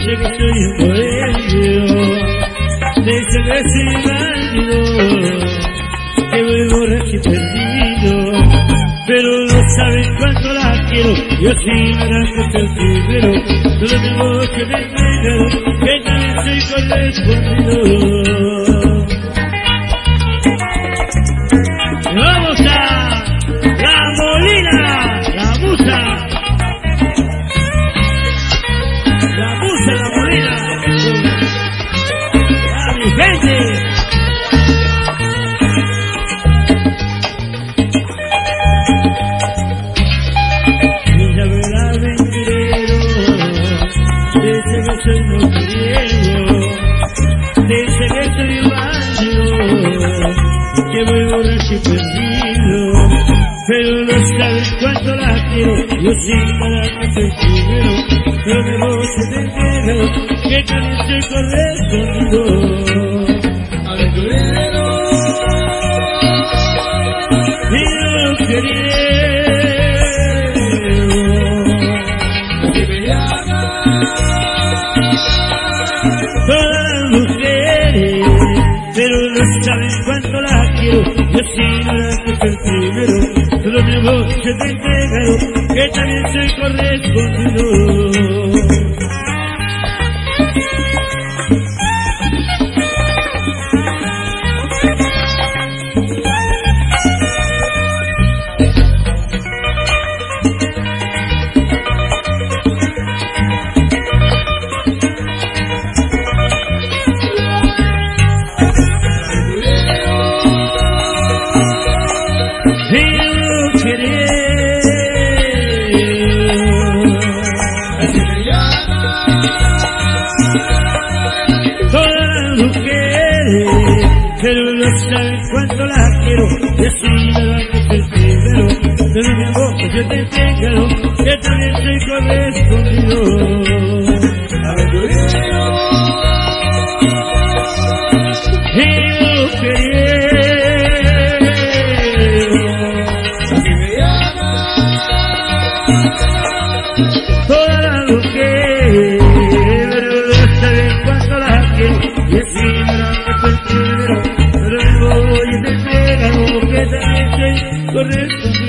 dice que soy un bohemio, dice que soy válido, que voy borracho y perdido, pero no saben cuánto la quiero. Yo sí me la que el primero, solo tengo que me entregan, que también soy correspondido. Vamos a La Molina, la musa, la musa, la Molina, a mi gente. Dice que soy mujeriego, dice que soy bandido, que voy borracho y perdido, pero no saben cuánto la quiero. Yo sí para que soy primero, pero mi voz se te entrega, que también soy correspondido. Aventurero, y todas las mujeres, pero no saben cuánto la quiero. Yo sí no la cojo el primero, solo mi amor se te entrega, que también soy correspondido. Pero no saben cuánto la quiero. Yo sí me la cojo el primero, pero mi amor yo te entrego, que también soy correspondido. Aventurero, y mujeriego, así me llama todas las mujeres, pero no saben cuánto la quiero. Yo sí me la cojo el primero, pero me voy y te entrego, que también soy correspondido.